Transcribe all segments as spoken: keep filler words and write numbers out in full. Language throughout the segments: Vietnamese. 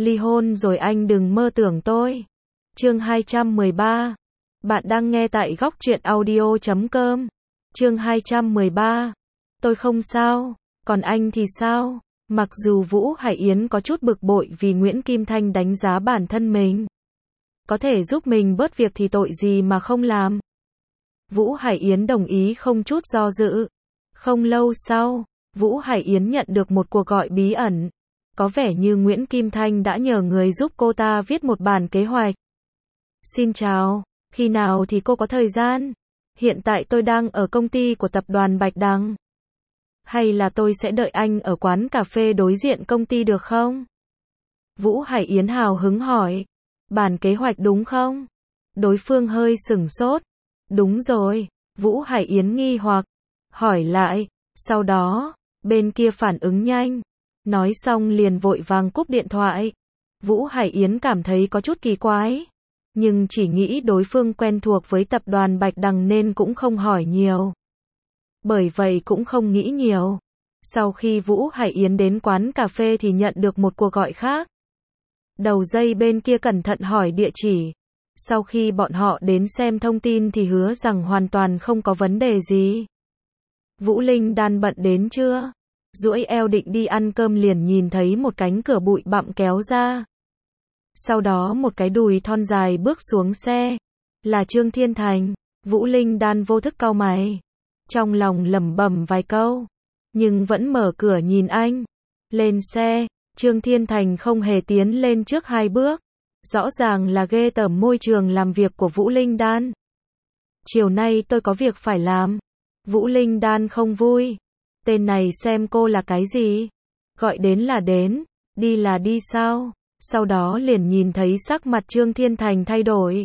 Ly hôn rồi anh đừng mơ tưởng tôi. Chương hai trăm mười ba. Bạn đang nghe tại góc truyện audio chấm com. Chương hai trăm mười ba. Tôi không sao, còn anh thì sao? Mặc dù Vũ Hải Yến có chút bực bội vì Nguyễn Kim Thanh đánh giá bản thân mình. Có thể giúp mình bớt việc thì tội gì mà không làm. Vũ Hải Yến đồng ý không chút do dự. Không lâu sau, Vũ Hải Yến nhận được một cuộc gọi bí ẩn. Có vẻ như Nguyễn Kim Thanh đã nhờ người giúp cô ta viết một bản kế hoạch. Xin chào, khi nào thì cô có thời gian? Hiện tại tôi đang ở công ty của tập đoàn Bạch Đằng. Hay là tôi sẽ đợi anh ở quán cà phê đối diện công ty được không? Vũ Hải Yến hào hứng hỏi. Bản kế hoạch đúng không? Đối phương hơi sửng sốt. Đúng rồi, Vũ Hải Yến nghi hoặc. Hỏi lại, sau đó, bên kia phản ứng nhanh. Nói xong liền vội vàng cúp điện thoại. Vũ Hải Yến cảm thấy có chút kỳ quái. Nhưng chỉ nghĩ đối phương quen thuộc với tập đoàn Bạch Đằng nên cũng không hỏi nhiều. Bởi vậy cũng không nghĩ nhiều. Sau khi Vũ Hải Yến đến quán cà phê thì nhận được một cuộc gọi khác. Đầu dây bên kia cẩn thận hỏi địa chỉ. Sau khi bọn họ đến xem thông tin thì hứa rằng hoàn toàn không có vấn đề gì. Vũ Linh Đan bận đến chưa? Duỗi eo định đi ăn cơm liền nhìn thấy một cánh cửa bụi bặm kéo ra. Sau đó một cái đùi thon dài bước xuống xe. Là Trương Thiên Thành. Vũ Linh Đan vô thức cau mày. Trong lòng lẩm bẩm vài câu. Nhưng vẫn mở cửa nhìn anh. Lên xe, Trương Thiên Thành không hề tiến lên trước hai bước. Rõ ràng là ghê tởm môi trường làm việc của Vũ Linh Đan. Chiều nay tôi có việc phải làm. Vũ Linh Đan không vui. Tên này xem cô là cái gì? Gọi đến là đến, đi là đi sao? Sau đó liền nhìn thấy sắc mặt Trương Thiên Thành thay đổi.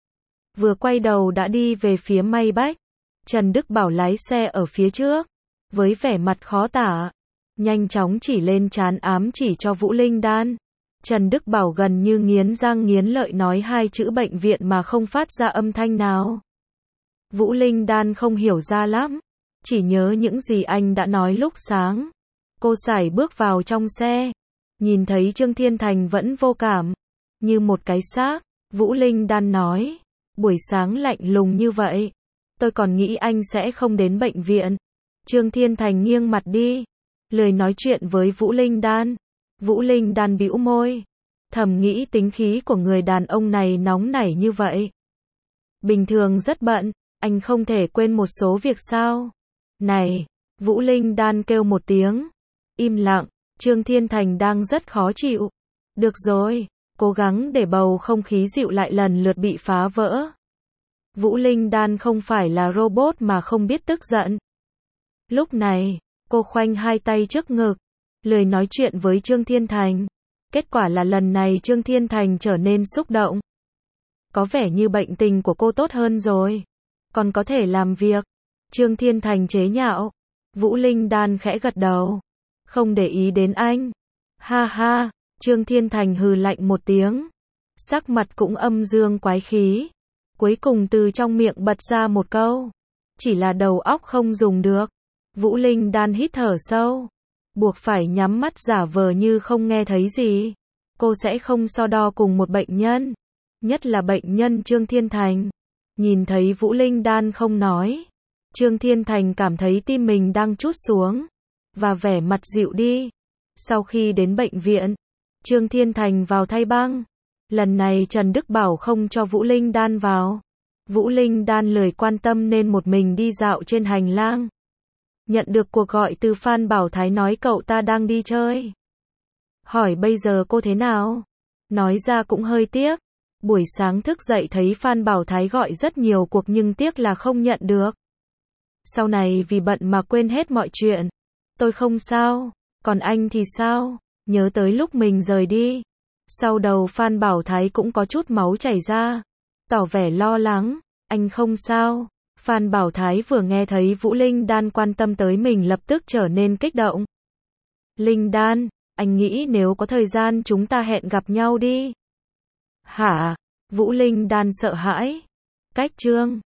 Vừa quay đầu đã đi về phía May Bách. Trần Đức Bảo lái xe ở phía trước. Với vẻ mặt khó tả. Nhanh chóng chỉ lên trán ám chỉ cho Vũ Linh Đan. Trần Đức Bảo gần như nghiến răng nghiến lợi nói hai chữ bệnh viện mà không phát ra âm thanh nào. Vũ Linh Đan không hiểu ra lắm. Chỉ nhớ những gì anh đã nói lúc sáng. Cô sải bước vào trong xe. Nhìn thấy Trương Thiên Thành vẫn vô cảm. Như một cái xác. Vũ Linh Đan nói. Buổi sáng lạnh lùng như vậy. Tôi còn nghĩ anh sẽ không đến bệnh viện. Trương Thiên Thành nghiêng mặt đi. Lười nói chuyện với Vũ Linh Đan. Vũ Linh Đan bĩu môi. Thầm nghĩ tính khí của người đàn ông này nóng nảy như vậy. Bình thường rất bận. Anh không thể quên một số việc sao? Này! Vũ Linh Đan kêu một tiếng. Im lặng. Trương Thiên Thành đang rất khó chịu. Được rồi. Cố gắng để bầu không khí dịu lại lần lượt bị phá vỡ. Vũ Linh Đan không phải là robot mà không biết tức giận. Lúc này, cô khoanh hai tay trước ngực. Lười nói chuyện với Trương Thiên Thành. Kết quả là lần này Trương Thiên Thành trở nên xúc động. Có vẻ như bệnh tình của cô tốt hơn rồi. Còn có thể làm việc. Trương Thiên Thành chế nhạo. Vũ Linh Đan khẽ gật đầu. Không để ý đến anh. Ha ha. Trương Thiên Thành hừ lạnh một tiếng. Sắc mặt cũng âm dương quái khí. Cuối cùng từ trong miệng bật ra một câu. Chỉ là đầu óc không dùng được. Vũ Linh Đan hít thở sâu. Buộc phải nhắm mắt giả vờ như không nghe thấy gì. Cô sẽ không so đo cùng một bệnh nhân. Nhất là bệnh nhân Trương Thiên Thành. Nhìn thấy Vũ Linh Đan không nói. Trương Thiên Thành cảm thấy tim mình đang trút xuống. Và vẻ mặt dịu đi. Sau khi đến bệnh viện. Trương Thiên Thành vào thay băng. Lần này Trần Đức Bảo không cho Vũ Linh Đan vào. Vũ Linh Đan lười quan tâm nên một mình đi dạo trên hành lang. Nhận được cuộc gọi từ Phan Bảo Thái nói cậu ta đang đi chơi. Hỏi bây giờ cô thế nào? Nói ra cũng hơi tiếc. Buổi sáng thức dậy thấy Phan Bảo Thái gọi rất nhiều cuộc nhưng tiếc là không nhận được. Sau này vì bận mà quên hết mọi chuyện. Tôi không sao. Còn anh thì sao? Nhớ tới lúc mình rời đi. Sau đầu Phan Bảo Thái cũng có chút máu chảy ra. Tỏ vẻ lo lắng. Anh không sao. Phan Bảo Thái vừa nghe thấy Vũ Linh Đan quan tâm tới mình lập tức trở nên kích động. Linh Đan, anh nghĩ nếu có thời gian chúng ta hẹn gặp nhau đi. Hả? Vũ Linh Đan sợ hãi. Cách Trương